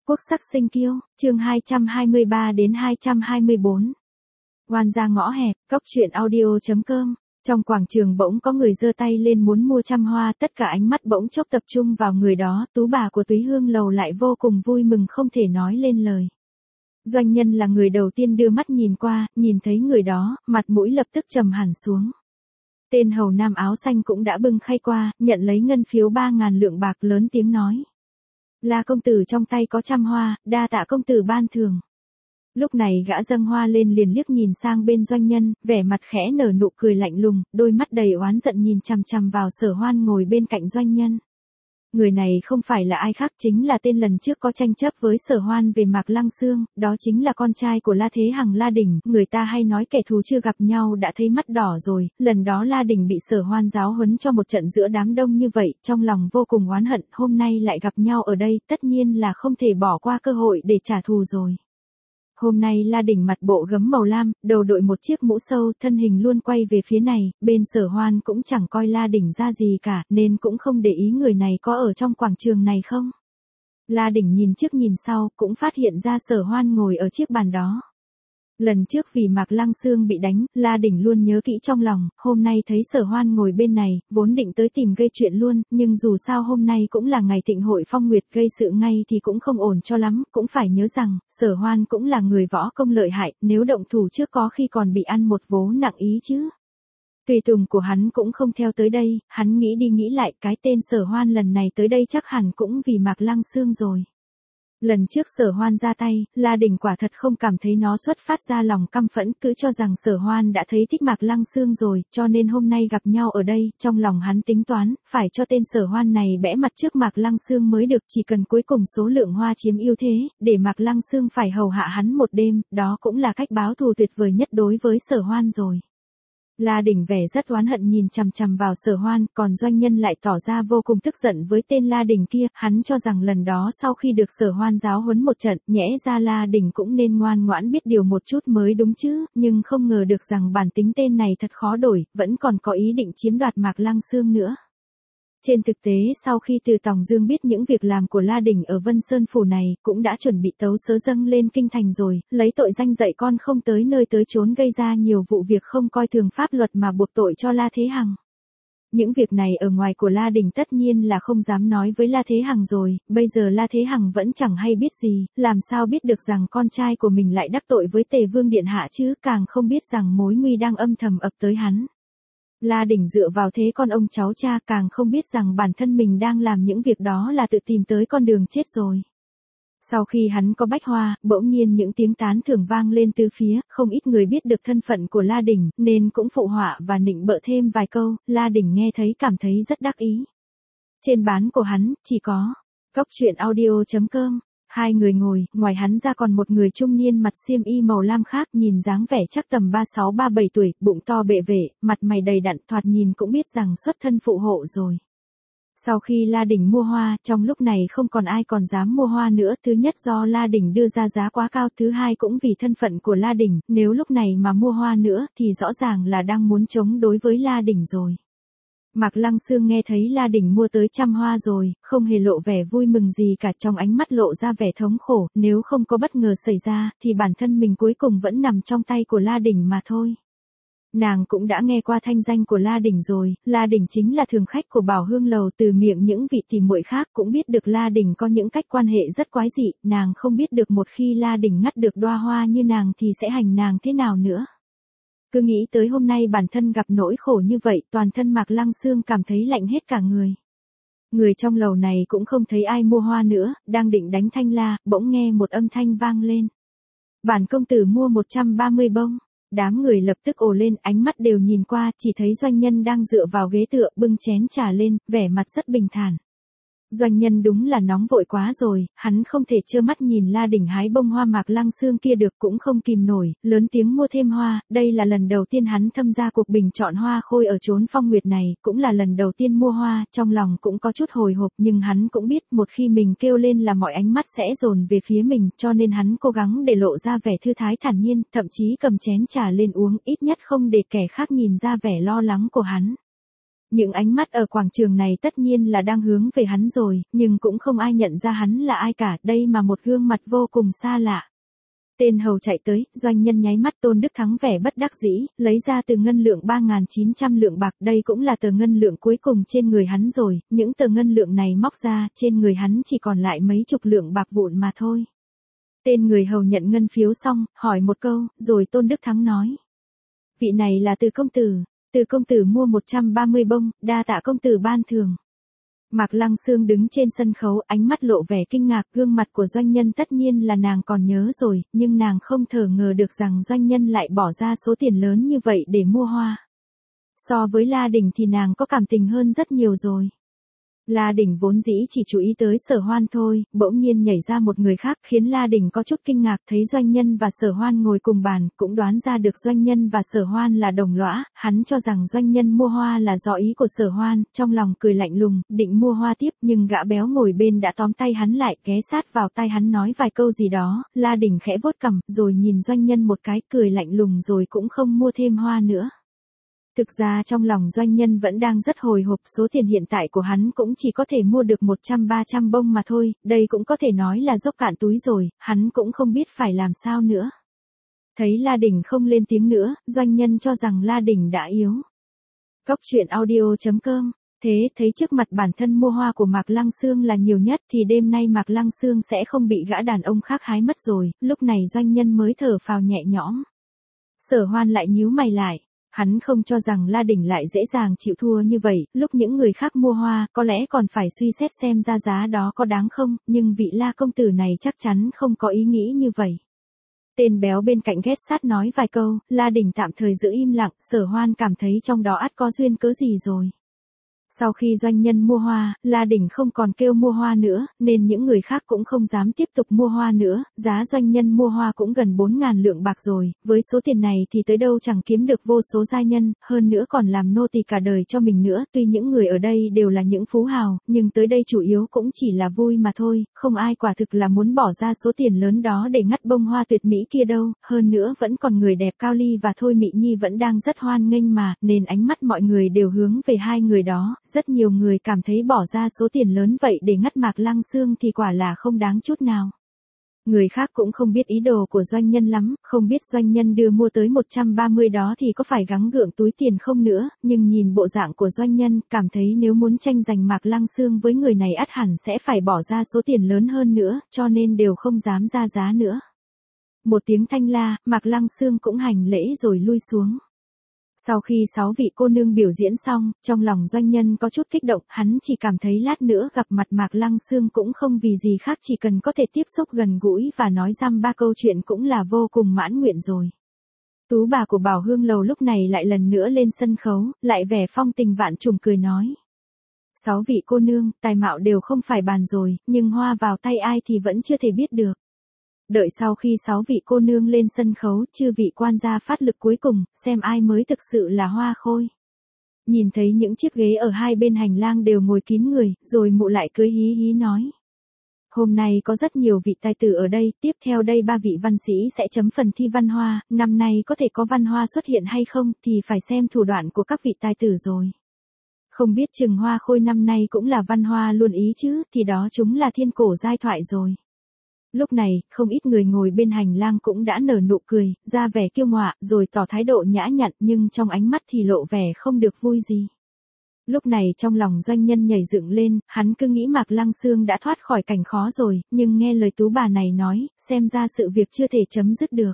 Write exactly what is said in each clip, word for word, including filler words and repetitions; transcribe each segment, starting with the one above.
Quốc sắc sinh kiêu, chương hai trăm hai mươi ba đến hai trăm hai mươi bốn. Oan gia ngõ hẹp, cốc truyện audio.com. Trong quảng trường bỗng có người giơ tay lên muốn mua trăm hoa, tất cả ánh mắt bỗng chốc tập trung vào người đó, tú bà của Túy Hương Lầu lại vô cùng vui mừng không thể nói lên lời. Doanh nhân là người đầu tiên đưa mắt nhìn qua, nhìn thấy người đó, mặt mũi lập tức trầm hẳn xuống. Tên hầu nam áo xanh cũng đã bưng khay qua, nhận lấy ngân phiếu ba ngàn lượng bạc, lớn tiếng nói. La công tử trong tay có trăm hoa, đa tạ công tử ban thưởng. Lúc này gã dâng hoa lên liền liếc nhìn sang bên doanh nhân, vẻ mặt khẽ nở nụ cười lạnh lùng, đôi mắt đầy oán giận nhìn chằm chằm vào Sở Hoan ngồi bên cạnh doanh nhân. Người này không phải là ai khác, chính là tên lần trước có tranh chấp với Sở Hoan về Mạc Lăng Xương, đó chính là con trai của La Thế Hằng La Đỉnh, người ta hay nói kẻ thù chưa gặp nhau đã thấy mắt đỏ rồi, lần đó La Đỉnh bị Sở Hoan giáo huấn cho một trận giữa đám đông như vậy, trong lòng vô cùng oán hận, hôm nay lại gặp nhau ở đây, tất nhiên là không thể bỏ qua cơ hội để trả thù rồi. Hôm nay La Đỉnh mặt bộ gấm màu lam, đầu đội một chiếc mũ sâu, thân hình luôn quay về phía này, bên Sở Hoan cũng chẳng coi La Đỉnh ra gì cả, nên cũng không để ý người này có ở trong quảng trường này không. La Đỉnh nhìn trước nhìn sau, cũng phát hiện ra Sở Hoan ngồi ở chiếc bàn đó. Lần trước vì Mạc Lăng Xương bị đánh, La Đỉnh luôn nhớ kỹ trong lòng, hôm nay thấy Sở Hoan ngồi bên này, vốn định tới tìm gây chuyện luôn, nhưng dù sao hôm nay cũng là ngày thịnh hội phong nguyệt, gây sự ngay thì cũng không ổn cho lắm, cũng phải nhớ rằng, Sở Hoan cũng là người võ công lợi hại, nếu động thủ trước có khi còn bị ăn một vố nặng ý chứ. Tùy tùng của hắn cũng không theo tới đây, hắn nghĩ đi nghĩ lại, cái tên Sở Hoan lần này tới đây chắc hẳn cũng vì Mạc Lăng Xương rồi. Lần trước Sở Hoan ra tay, La Đỉnh quả thật không cảm thấy nó xuất phát ra lòng căm phẫn, cứ cho rằng Sở Hoan đã thấy thích Mạc Lăng Xương rồi, cho nên hôm nay gặp nhau ở đây, trong lòng hắn tính toán, phải cho tên Sở Hoan này bẽ mặt trước Mạc Lăng Xương mới được, chỉ cần cuối cùng số lượng hoa chiếm ưu thế, để Mạc Lăng Xương phải hầu hạ hắn một đêm, đó cũng là cách báo thù tuyệt vời nhất đối với Sở Hoan rồi. La Đỉnh vẻ rất oán hận nhìn chằm chằm vào Sở Hoan, còn doanh nhân lại tỏ ra vô cùng tức giận với tên La Đỉnh kia, hắn cho rằng lần đó sau khi được Sở Hoan giáo huấn một trận, nhẽ ra La Đỉnh cũng nên ngoan ngoãn biết điều một chút mới đúng chứ, nhưng không ngờ được rằng bản tính tên này thật khó đổi, vẫn còn có ý định chiếm đoạt Mạc Lăng Xương nữa. Trên thực tế sau khi từ Tòng Dương biết những việc làm của La Đỉnh ở Vân Sơn Phủ này, cũng đã chuẩn bị tấu sớ dâng lên kinh thành rồi, lấy tội danh dạy con không tới nơi tới chốn gây ra nhiều vụ việc không coi thường pháp luật mà buộc tội cho La Thế Hằng. Những việc này ở ngoài của La Đỉnh tất nhiên là không dám nói với La Thế Hằng rồi, bây giờ La Thế Hằng vẫn chẳng hay biết gì, làm sao biết được rằng con trai của mình lại đắc tội với Tề Vương Điện Hạ chứ, càng không biết rằng mối nguy đang âm thầm ập tới hắn. La Đỉnh dựa vào thế con ông cháu cha, càng không biết rằng bản thân mình đang làm những việc đó là tự tìm tới con đường chết rồi. Sau khi hắn có bách hoa, bỗng nhiên những tiếng tán thưởng vang lên từ phía, không ít người biết được thân phận của La Đỉnh, nên cũng phụ họa và nịnh bợ thêm vài câu, La Đỉnh nghe thấy cảm thấy rất đắc ý. Trên bán của hắn, chỉ có cốc truyện audio.com. Hai người ngồi, ngoài hắn ra còn một người trung niên mặt xiêm y màu lam khác, nhìn dáng vẻ chắc tầm ba sáu ba bảy tuổi, bụng to bệ vệ, mặt mày đầy đặn, thoạt nhìn cũng biết rằng xuất thân phụ hộ rồi. Sau khi La Đỉnh mua hoa, trong lúc này không còn ai còn dám mua hoa nữa, thứ nhất do La Đỉnh đưa ra giá quá cao, thứ hai cũng vì thân phận của La Đỉnh, nếu lúc này mà mua hoa nữa thì rõ ràng là đang muốn chống đối với La Đỉnh rồi. Mạc Lăng Xương nghe thấy La Đỉnh mua tới trăm hoa rồi, không hề lộ vẻ vui mừng gì cả, trong ánh mắt lộ ra vẻ thống khổ, nếu không có bất ngờ xảy ra, thì bản thân mình cuối cùng vẫn nằm trong tay của La Đỉnh mà thôi. Nàng cũng đã nghe qua thanh danh của La Đỉnh rồi, La Đỉnh chính là thường khách của Bảo Hương Lầu, từ miệng những vị tỷ muội khác cũng biết được La Đỉnh có những cách quan hệ rất quái dị, nàng không biết được một khi La Đỉnh ngắt được đóa hoa như nàng thì sẽ hành nàng thế nào nữa. Cứ nghĩ tới hôm nay bản thân gặp nỗi khổ như vậy, toàn thân Mạc Lăng Xương cảm thấy lạnh hết cả người. Người trong lầu này cũng không thấy ai mua hoa nữa, đang định đánh thanh la, bỗng nghe một âm thanh vang lên. Bản công tử mua một trăm ba mươi bông. Đám người lập tức ồ lên, ánh mắt đều nhìn qua, chỉ thấy doanh nhân đang dựa vào ghế tựa, bưng chén trà lên, vẻ mặt rất bình thản. Doanh nhân đúng là nóng vội quá rồi, hắn không thể trơ mắt nhìn La Đỉnh hái bông hoa Mạc Lăng Xương kia được, cũng không kìm nổi, lớn tiếng mua thêm hoa, đây là lần đầu tiên hắn tham gia cuộc bình chọn hoa khôi ở chốn phong nguyệt này, cũng là lần đầu tiên mua hoa, trong lòng cũng có chút hồi hộp, nhưng hắn cũng biết một khi mình kêu lên là mọi ánh mắt sẽ dồn về phía mình, cho nên hắn cố gắng để lộ ra vẻ thư thái thản nhiên, thậm chí cầm chén trà lên uống, ít nhất không để kẻ khác nhìn ra vẻ lo lắng của hắn. Những ánh mắt ở quảng trường này tất nhiên là đang hướng về hắn rồi, nhưng cũng không ai nhận ra hắn là ai cả, đây mà một gương mặt vô cùng xa lạ. Tên hầu chạy tới, doanh nhân nháy mắt. Tôn Đức Thắng vẻ bất đắc dĩ, lấy ra từ ngân lượng ba nghìn chín trăm lượng bạc, đây cũng là tờ ngân lượng cuối cùng trên người hắn rồi, những tờ ngân lượng này móc ra, trên người hắn chỉ còn lại mấy chục lượng bạc vụn mà thôi. Tên người hầu nhận ngân phiếu xong, hỏi một câu, rồi Tôn Đức Thắng nói. Vị này là Từ công tử, Từ công tử mua một trăm ba mươi bông, đa tạ công tử ban thưởng. Mạc Lăng Xương đứng trên sân khấu, ánh mắt lộ vẻ kinh ngạc, gương mặt của doanh nhân tất nhiên là nàng còn nhớ rồi, nhưng nàng không thể ngờ được rằng doanh nhân lại bỏ ra số tiền lớn như vậy để mua hoa. So với La Đình thì nàng có cảm tình hơn rất nhiều rồi. La Đình vốn dĩ chỉ chú ý tới Sở Hoan thôi, bỗng nhiên nhảy ra một người khác khiến La Đình có chút kinh ngạc, thấy doanh nhân và Sở Hoan ngồi cùng bàn, cũng đoán ra được doanh nhân và Sở Hoan là đồng lõa, hắn cho rằng doanh nhân mua hoa là do ý của Sở Hoan, trong lòng cười lạnh lùng, định mua hoa tiếp nhưng gã béo ngồi bên đã tóm tay hắn lại, ghé sát vào tai hắn nói vài câu gì đó. La Đình khẽ vuốt cằm, rồi nhìn doanh nhân một cái, cười lạnh lùng rồi cũng không mua thêm hoa nữa. Thực ra trong lòng doanh nhân vẫn đang rất hồi hộp, số tiền hiện tại của hắn cũng chỉ có thể mua được một trăm ba trăm bông mà thôi, đây cũng có thể nói là dốc cạn túi rồi, hắn cũng không biết phải làm sao nữa. Thấy La Đình không lên tiếng nữa, doanh nhân cho rằng La Đình đã yếu. Cốc truyện audio chấm com. Thế thấy trước mặt bản thân mua hoa của Mạc Lăng Xương là nhiều nhất thì đêm nay Mạc Lăng Xương sẽ không bị gã đàn ông khác hái mất rồi, lúc này doanh nhân mới thở phào nhẹ nhõm. Sở Hoan lại nhíu mày lại. Hắn không cho rằng La Đình lại dễ dàng chịu thua như vậy, lúc những người khác mua hoa, có lẽ còn phải suy xét xem ra giá đó có đáng không, nhưng vị La công tử này chắc chắn không có ý nghĩ như vậy. Tên béo bên cạnh ghét sát nói vài câu, La Đình tạm thời giữ im lặng, Sở Hoan cảm thấy trong đó ắt có duyên cớ gì rồi. Sau khi doanh nhân mua hoa, La Đình không còn kêu mua hoa nữa, nên những người khác cũng không dám tiếp tục mua hoa nữa, giá doanh nhân mua hoa cũng gần bốn nghìn lượng bạc rồi, với số tiền này thì tới đâu chẳng kiếm được vô số giai nhân, hơn nữa còn làm nô tỳ cả đời cho mình nữa, tuy những người ở đây đều là những phú hào, nhưng tới đây chủ yếu cũng chỉ là vui mà thôi, không ai quả thực là muốn bỏ ra số tiền lớn đó để ngắt bông hoa tuyệt mỹ kia đâu, hơn nữa vẫn còn người đẹp Cao Ly và Thôi Mị Nhi vẫn đang rất hoan nghênh mà, nên ánh mắt mọi người đều hướng về hai người đó. Rất nhiều người cảm thấy bỏ ra số tiền lớn vậy để ngắt Mạc Lăng Xương thì quả là không đáng chút nào. Người khác cũng không biết ý đồ của doanh nhân lắm, không biết doanh nhân đưa mua tới một trăm ba mươi đó thì có phải gắng gượng túi tiền không nữa, nhưng nhìn bộ dạng của doanh nhân, cảm thấy nếu muốn tranh giành Mạc Lăng Xương với người này ắt hẳn sẽ phải bỏ ra số tiền lớn hơn nữa, cho nên đều không dám ra giá nữa. Một tiếng thanh la, Mạc Lăng Xương cũng hành lễ rồi lui xuống. Sau khi sáu vị cô nương biểu diễn xong, trong lòng doanh nhân có chút kích động, hắn chỉ cảm thấy lát nữa gặp mặt Mạc Lăng Xương cũng không vì gì khác, chỉ cần có thể tiếp xúc gần gũi và nói dăm ba câu chuyện cũng là vô cùng mãn nguyện rồi. Tú bà của Bảo Hương Lầu lúc này lại lần nữa lên sân khấu, lại vẻ phong tình vạn trùng cười nói. Sáu vị cô nương, tài mạo đều không phải bàn rồi, nhưng hoa vào tay ai thì vẫn chưa thể biết được. Đợi sau khi sáu vị cô nương lên sân khấu, chư vị quan gia phát lực cuối cùng, xem ai mới thực sự là hoa khôi. Nhìn thấy những chiếc ghế ở hai bên hành lang đều ngồi kín người, rồi mụ lại cười hí hí nói. Hôm nay có rất nhiều vị tài tử ở đây, tiếp theo đây ba vị văn sĩ sẽ chấm phần thi văn hoa, năm nay có thể có văn hoa xuất hiện hay không thì phải xem thủ đoạn của các vị tài tử rồi. Không biết chừng hoa khôi năm nay cũng là văn hoa luôn ý chứ, thì đó chúng là thiên cổ giai thoại rồi. Lúc này, không ít người ngồi bên hành lang cũng đã nở nụ cười, ra vẻ kiêu ngọa, rồi tỏ thái độ nhã nhặn, nhưng trong ánh mắt thì lộ vẻ không được vui gì. Lúc này trong lòng doanh nhân nhảy dựng lên, hắn cứ nghĩ Mạc Lăng Xương đã thoát khỏi cảnh khó rồi, nhưng nghe lời tú bà này nói, xem ra sự việc chưa thể chấm dứt được.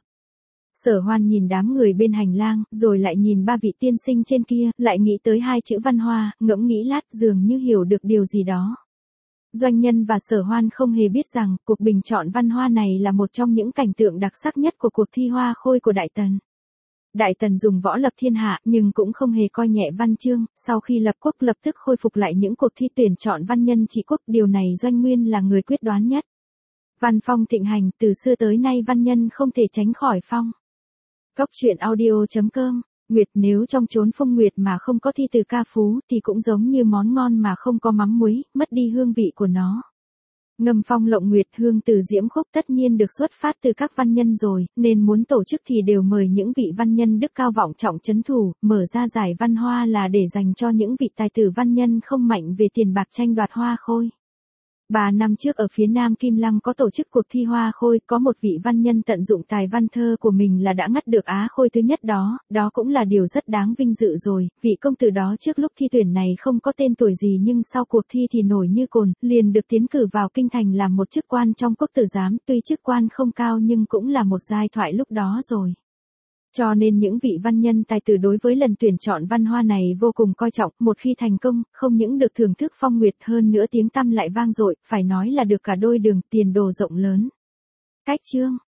Sở Hoan nhìn đám người bên hành lang, rồi lại nhìn ba vị tiên sinh trên kia, lại nghĩ tới hai chữ văn hoa, ngẫm nghĩ lát dường như hiểu được điều gì đó. Doanh nhân và Sở Hoan không hề biết rằng, cuộc bình chọn văn hoa này là một trong những cảnh tượng đặc sắc nhất của cuộc thi hoa khôi của Đại Tần. Đại Tần dùng võ lập thiên hạ, nhưng cũng không hề coi nhẹ văn chương, sau khi lập quốc lập tức khôi phục lại những cuộc thi tuyển chọn văn nhân trị quốc, điều này Doanh Nguyên là người quyết đoán nhất. Văn phong thịnh hành, từ xưa tới nay văn nhân không thể tránh khỏi phong. Cốc truyện audio chấm com. Nguyệt, nếu trong chốn phong nguyệt mà không có thi từ ca phú thì cũng giống như món ngon mà không có mắm muối, mất đi hương vị của nó. Ngâm phong lộng nguyệt hương từ diễm khúc tất nhiên được xuất phát từ các văn nhân rồi, nên muốn tổ chức thì đều mời những vị văn nhân đức cao vọng trọng chấn thủ, mở ra giải văn hoa là để dành cho những vị tài tử văn nhân không mạnh về tiền bạc tranh đoạt hoa khôi. Ba năm trước ở phía Nam Kim Lăng có tổ chức cuộc thi hoa khôi, có một vị văn nhân tận dụng tài văn thơ của mình là đã ngắt được á khôi thứ nhất đó, đó cũng là điều rất đáng vinh dự rồi, vị công tử đó trước lúc thi tuyển này không có tên tuổi gì nhưng sau cuộc thi thì nổi như cồn, liền được tiến cử vào kinh thành làm một chức quan trong quốc tử giám, tuy chức quan không cao nhưng cũng là một giai thoại lúc đó rồi. Cho nên những vị văn nhân tài tử đối với lần tuyển chọn văn hoa này vô cùng coi trọng, một khi thành công, không những được thưởng thức phong nguyệt hơn nữa tiếng tăm lại vang dội, phải nói là được cả đôi đường, tiền đồ rộng lớn. Cách chương